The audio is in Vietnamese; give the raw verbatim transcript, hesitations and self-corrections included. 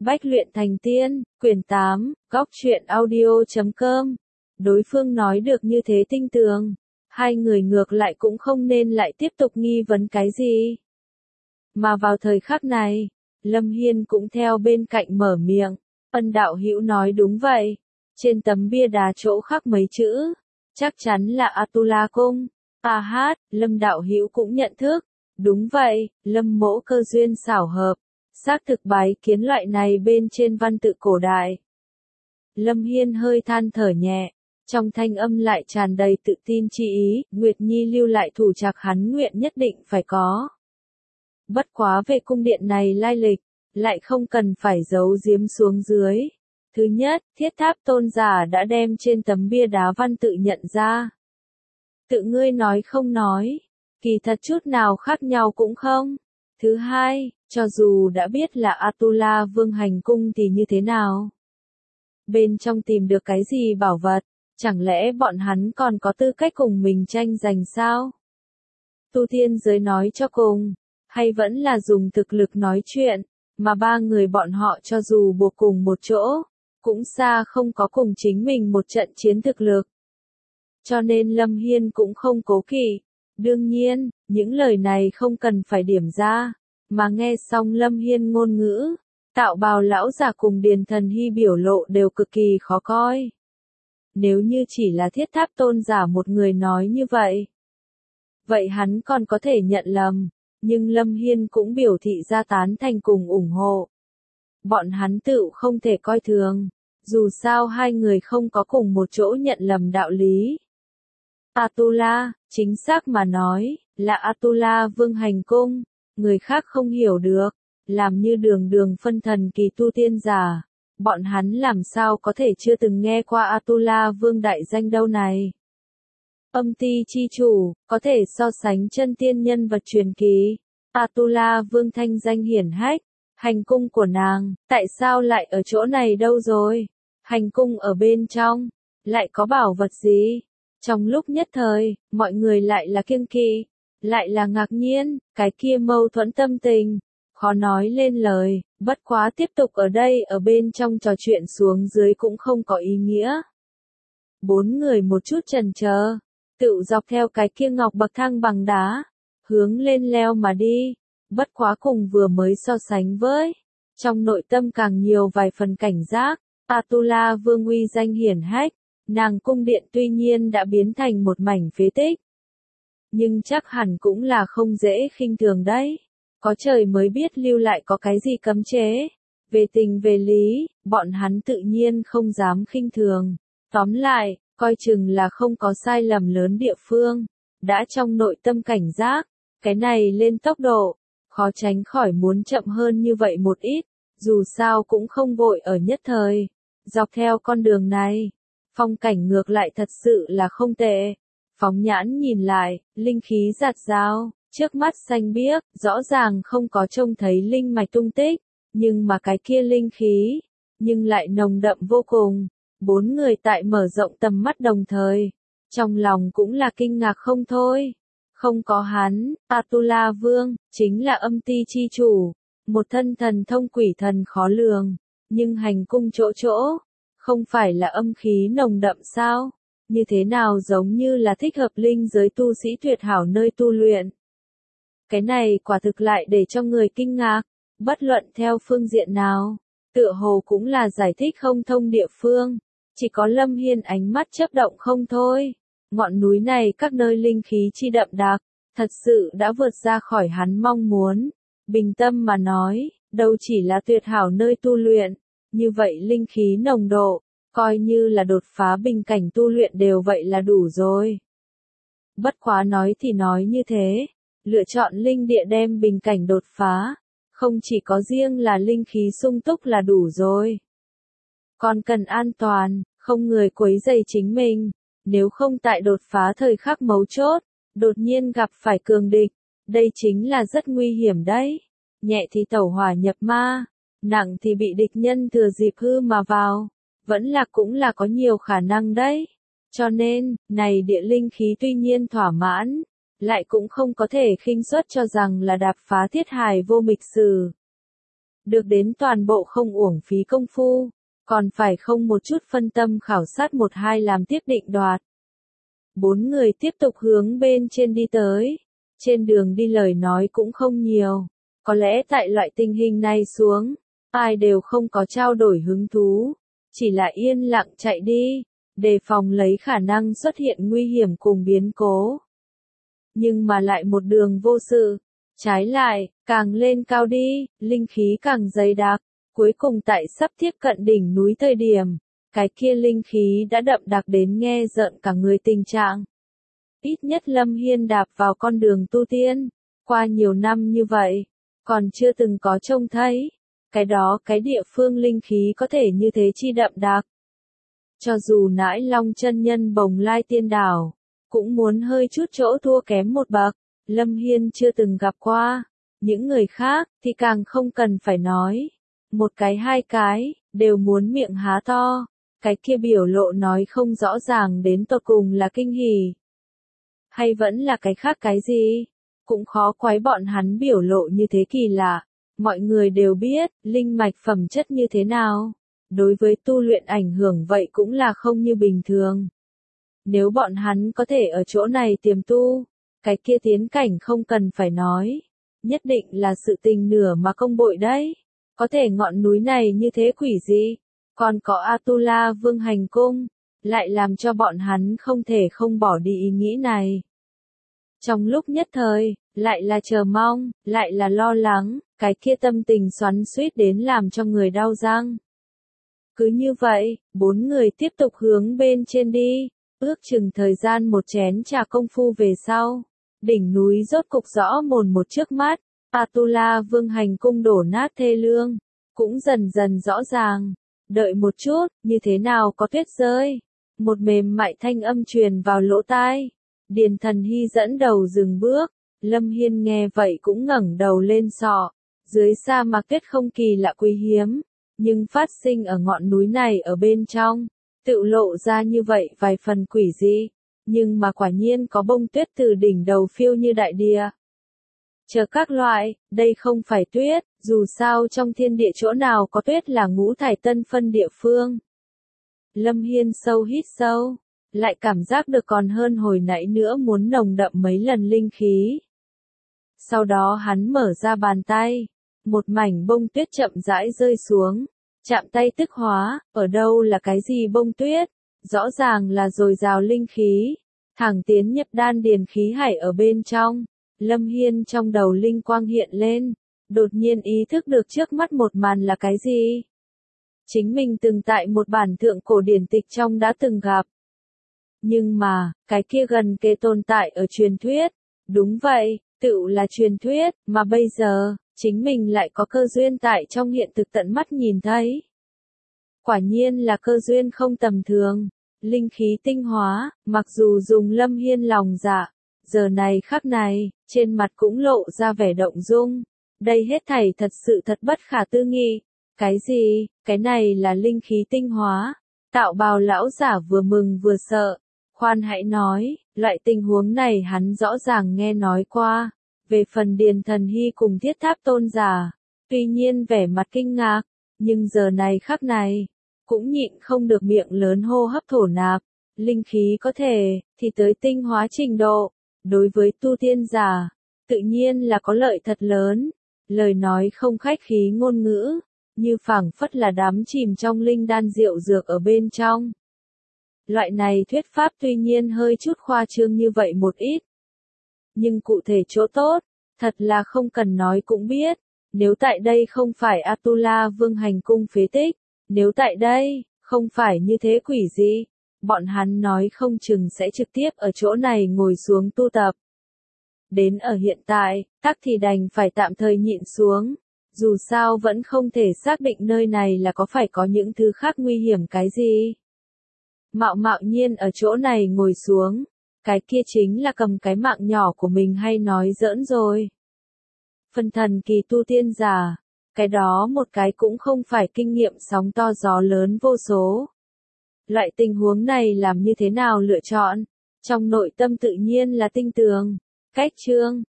Bách luyện thành tiên, quyển tám, góc truyện audio chấm com. Đối phương nói được như thế tinh tường, hai người ngược lại cũng không nên lại tiếp tục nghi vấn cái gì. Mà vào thời khắc này, Lâm Hiên cũng theo bên cạnh mở miệng, Ân đạo hữu nói đúng vậy, trên tấm bia đá chỗ khắc mấy chữ, chắc chắn là Atula Cung. A hát, Lâm đạo hữu cũng nhận thức, đúng vậy, Lâm mỗ cơ duyên xảo hợp, xác thực bái kiến loại này bên trên văn tự cổ đại. Lâm Hiên hơi than thở nhẹ, trong thanh âm lại tràn đầy tự tin chi ý, Nguyệt Nhi lưu lại thủ trạc hắn nguyện nhất định phải có. Bất quá về cung điện này lai lịch, lại không cần phải giấu giếm xuống dưới. Thứ nhất, thiết tháp tôn giả đã đem trên tấm bia đá văn tự nhận ra. Tự ngươi nói không nói, kỳ thật chút nào khác nhau cũng không. Thứ hai, cho dù đã biết là Atula Vương hành cung thì như thế nào? Bên trong tìm được cái gì bảo vật, chẳng lẽ bọn hắn còn có tư cách cùng mình tranh giành sao? Tu tiên giới nói cho cùng, hay vẫn là dùng thực lực nói chuyện, mà ba người bọn họ cho dù buộc cùng một chỗ, cũng xa không có cùng chính mình một trận chiến thực lực. Cho nên Lâm Hiên cũng không cố kỵ. Đương nhiên, những lời này không cần phải điểm ra, mà nghe xong Lâm Hiên ngôn ngữ, Tạo Bào lão già cùng Điền Thần Hy biểu lộ đều cực kỳ khó coi. Nếu như chỉ là thiết tháp tôn giả một người nói như vậy, vậy hắn còn có thể nhận lầm, nhưng Lâm Hiên cũng biểu thị ra tán thành cùng ủng hộ. Bọn hắn tự không thể coi thường, dù sao hai người không có cùng một chỗ nhận lầm đạo lý. Atula, chính xác mà nói, là Atula Vương hành cung, người khác không hiểu được, làm như đường đường phân thần kỳ tu tiên giả, bọn hắn làm sao có thể chưa từng nghe qua Atula Vương đại danh đâu này. Âm ti chi chủ, có thể so sánh chân tiên nhân vật truyền kỳ, Atula Vương thanh danh hiển hách, hành cung của nàng, tại sao lại ở chỗ này đâu rồi? Hành cung ở bên trong, lại có bảo vật gì? Trong lúc nhất thời, mọi người lại là kiêng kỵ, lại là ngạc nhiên, cái kia mâu thuẫn tâm tình, khó nói lên lời, bất quá tiếp tục ở đây ở bên trong trò chuyện xuống dưới cũng không có ý nghĩa. Bốn người một chút chần chờ, tự dọc theo cái kia ngọc bậc thang bằng đá, hướng lên leo mà đi, bất quá cùng vừa mới so sánh với, trong nội tâm càng nhiều vài phần cảnh giác, Atula Vương uy danh hiển hách. Nàng cung điện tuy nhiên đã biến thành một mảnh phế tích, nhưng chắc hẳn cũng là không dễ khinh thường đấy. Có trời mới biết lưu lại có cái gì cấm chế. Về tình về lý, bọn hắn tự nhiên không dám khinh thường. Tóm lại, coi chừng là không có sai lầm lớn địa phương. Đã trong nội tâm cảnh giác, cái này lên tốc độ, khó tránh khỏi muốn chậm hơn như vậy một ít, dù sao cũng không vội ở nhất thời. Dọc theo con đường này, phong cảnh ngược lại thật sự là không tệ. Phóng nhãn nhìn lại, linh khí rạt rào, trước mắt xanh biếc, rõ ràng không có trông thấy linh mạch tung tích, nhưng mà cái kia linh khí, nhưng lại nồng đậm vô cùng. Bốn người tại mở rộng tầm mắt đồng thời, trong lòng cũng là kinh ngạc không thôi. Không có hắn, Atula Vương, chính là âm ti chi chủ, một thân thần thông quỷ thần khó lường, nhưng hành cung chỗ chỗ, không phải là âm khí nồng đậm sao? Như thế nào giống như là thích hợp linh giới tu sĩ tuyệt hảo nơi tu luyện. Cái này quả thực lại để cho người kinh ngạc, bất luận theo phương diện nào, tựa hồ cũng là giải thích không thông địa phương, chỉ có Lâm Hiên ánh mắt chớp động không thôi. Ngọn núi này các nơi linh khí chi đậm đặc, thật sự đã vượt ra khỏi hắn mong muốn. Bình tâm mà nói, đâu chỉ là tuyệt hảo nơi tu luyện. Như vậy linh khí nồng độ, coi như là đột phá bình cảnh tu luyện đều vậy là đủ rồi. Bất quá nói thì nói như thế, lựa chọn linh địa đem bình cảnh đột phá, không chỉ có riêng là linh khí sung túc là đủ rồi. Còn cần an toàn, không người quấy rầy chính mình, nếu không tại đột phá thời khắc mấu chốt, đột nhiên gặp phải cường địch, đây chính là rất nguy hiểm đấy. Nhẹ thì tẩu hỏa nhập ma, nặng thì bị địch nhân thừa dịp hư mà vào, vẫn là cũng là có nhiều khả năng đấy. Cho nên, này địa linh khí tuy nhiên thỏa mãn, lại cũng không có thể khinh suất cho rằng là đạp phá thiết hài vô mịch sử. được đến toàn bộ không uổng phí công phu, còn phải không một chút phân tâm khảo sát một hai làm tiếp định đoạt. Bốn người tiếp tục hướng bên trên đi tới, trên đường đi lời nói cũng không nhiều, có lẽ tại loại tình hình này xuống, ai đều không có trao đổi hứng thú, chỉ là yên lặng chạy đi, đề phòng lấy khả năng xuất hiện nguy hiểm cùng biến cố. Nhưng mà lại một đường vô sự, trái lại, càng lên cao đi, linh khí càng dày đặc, cuối cùng tại sắp tiếp cận đỉnh núi thời điểm, cái kia linh khí đã đậm đặc đến nghe rợn cả người tình trạng. Ít nhất Lâm Hiên đạp vào con đường tu tiên, qua nhiều năm như vậy, còn chưa từng có trông thấy, cái đó cái địa phương linh khí có thể như thế chi đậm đặc. Cho dù nãi long chân nhân Bồng Lai Tiên Đảo, cũng muốn hơi chút chỗ thua kém một bậc, Lâm Hiên chưa từng gặp qua, những người khác thì càng không cần phải nói, một cái hai cái, đều muốn miệng há to, cái kia biểu lộ nói không rõ ràng đến tột cùng là kinh hỉ. Hay vẫn là cái khác cái gì, cũng khó quái bọn hắn biểu lộ như thế kỳ lạ, mọi người đều biết, linh mạch phẩm chất như thế nào, đối với tu luyện ảnh hưởng vậy cũng là không như bình thường. Nếu bọn hắn có thể ở chỗ này tiềm tu, cái kia tiến cảnh không cần phải nói, nhất định là sự tình nửa mà công bội đấy. Có thể ngọn núi này như thế quỷ dị, còn có Atula Vương Hành Cung, lại làm cho bọn hắn không thể không bỏ đi ý nghĩ này. Trong lúc nhất thời, lại là chờ mong, lại là lo lắng, cái kia tâm tình xoắn xuýt đến làm cho người đau răng. Cứ như vậy, bốn người tiếp tục hướng bên trên đi, ước chừng thời gian một chén trà công phu về sau. Đỉnh núi rốt cục rõ mồn một trước mắt, Atula Vương Hành Cung đổ nát thê lương, cũng dần dần rõ ràng. Đợi một chút, như thế nào có tuyết rơi? Một mềm mại thanh âm truyền vào lỗ tai. Điền Thần Hy dẫn đầu dừng bước, Lâm Hiên nghe vậy cũng ngẩng đầu lên sọ. Dưới sa mạc tuyết không kỳ lạ quý hiếm, nhưng phát sinh ở ngọn núi này ở bên trong, tự lộ ra như vậy vài phần quỷ dị. Nhưng mà quả nhiên có bông tuyết từ đỉnh đầu phiêu như đại địa. Chờ các loại, đây không phải tuyết, dù sao trong thiên địa chỗ nào có tuyết là ngũ thải tân phân địa phương. Lâm Hiên sâu hít sâu, lại cảm giác được còn hơn hồi nãy nữa muốn nồng đậm mấy lần linh khí. Sau đó hắn mở ra bàn tay, một mảnh bông tuyết chậm rãi rơi xuống, chạm tay tức hóa, ở đâu là cái gì bông tuyết, rõ ràng là dồi dào linh khí, thẳng tiến nhập đan điền khí hải ở bên trong. Lâm Hiên trong đầu linh quang hiện lên, đột nhiên ý thức được trước mắt một màn là cái gì. Chính mình từng tại một bản thượng cổ điển tịch trong đã từng gặp. Nhưng mà, cái kia gần kề tồn tại ở truyền thuyết. Đúng vậy, tựu là truyền thuyết, mà bây giờ, chính mình lại có cơ duyên tại trong hiện thực tận mắt nhìn thấy. Quả nhiên là cơ duyên không tầm thường. Linh khí tinh hóa, mặc dù dùng Lâm Hiên lòng dạ, giờ này khắc này, trên mặt cũng lộ ra vẻ động dung. Đây hết thảy thật sự thật bất khả tư nghị. Cái gì, cái này là linh khí tinh hóa. Tạo bào lão giả vừa mừng vừa sợ. Khoan hãy nói, loại tình huống này hắn rõ ràng nghe nói qua. Về phần Điền Thần Hy cùng Thiết Tháp Tôn giả, tuy nhiên vẻ mặt kinh ngạc, nhưng giờ này khắc này, cũng nhịn không được miệng lớn hô hấp thổ nạp. Linh khí có thể, thì tới tinh hóa trình độ. Đối với tu tiên giả, tự nhiên là có lợi thật lớn. Lời nói không khách khí ngôn ngữ, như phảng phất là đắm chìm trong linh đan rượu dược ở bên trong. Loại này thuyết pháp tuy nhiên hơi chút khoa trương như vậy một ít. Nhưng cụ thể chỗ tốt, thật là không cần nói cũng biết. Nếu tại đây không phải Atula Vương Hành Cung phế tích, nếu tại đây, không phải như thế quỷ dị, bọn hắn nói không chừng sẽ trực tiếp ở chỗ này ngồi xuống tu tập. Đến ở hiện tại, tắc thì đành phải tạm thời nhịn xuống, dù sao vẫn không thể xác định nơi này là có phải có những thứ khác nguy hiểm cái gì. Mạo mạo nhiên ở chỗ này ngồi xuống, cái kia chính là cầm cái mạng nhỏ của mình hay nói giỡn rồi. Phân thần kỳ tu tiên giả, cái đó một cái cũng không phải kinh nghiệm sóng to gió lớn vô số. Loại tình huống này làm như thế nào lựa chọn, trong nội tâm tự nhiên là tinh tường. Cách chương